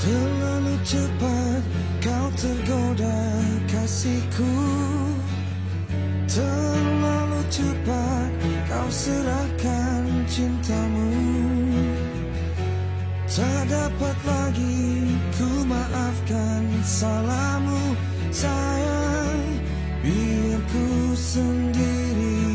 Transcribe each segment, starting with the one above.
Terlalu cepat kau tergoda kasihku, terlalu cepat kau serahkan cintamu. Tak dapat lagi ku maafkan salahmu sayang, biar ku sendiri.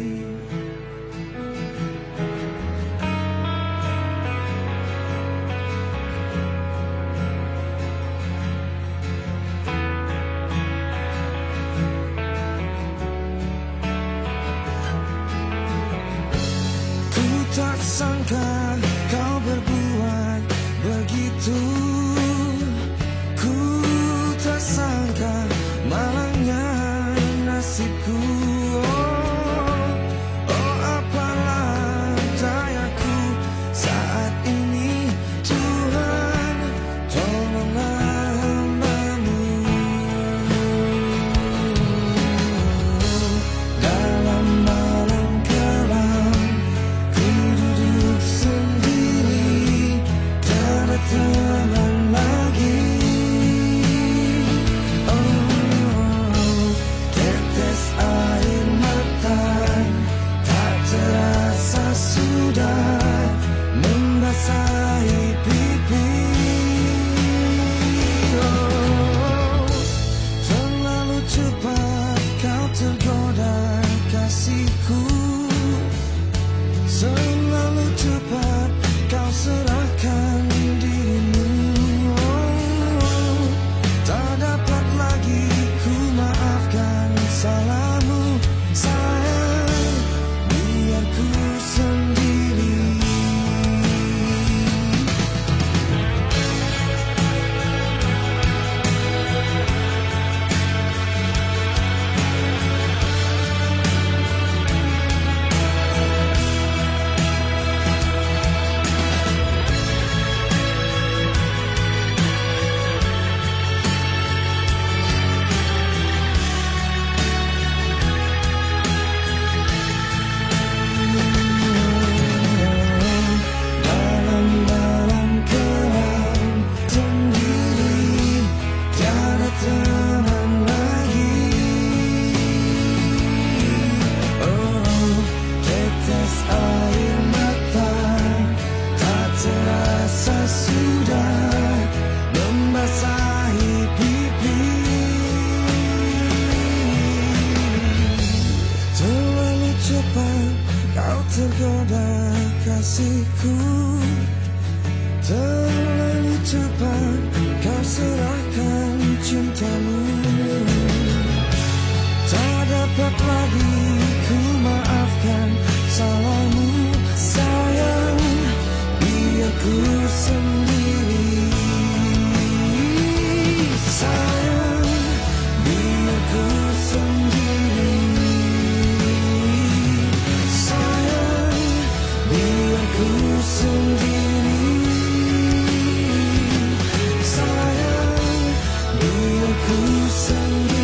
Tak sangka kau berbuat begitu, ku tak sangka malangnya nasibku. Oh apalah dayaku saat ini, Tuhan tolonglah hamba-Mu. Dalam malam kelam teman lagi, tetes air mata tak terasa sudah membasahi pipi. Terlalu cepat kau tergoda kasihku, terlalu cepat kau serahkan dirimu. Tak dapat lagi ku maafkan salahmu sayang, biar ku sendiri. Kau tergoda kasihku, terlalu cepat kau serahkan cintamu. Tak dapat lagi ku maafkan salahmu sayang, biar ku sendiri. Sayang, biar ku sendiri. Ku sendiri, sayang, biar ku sendiri.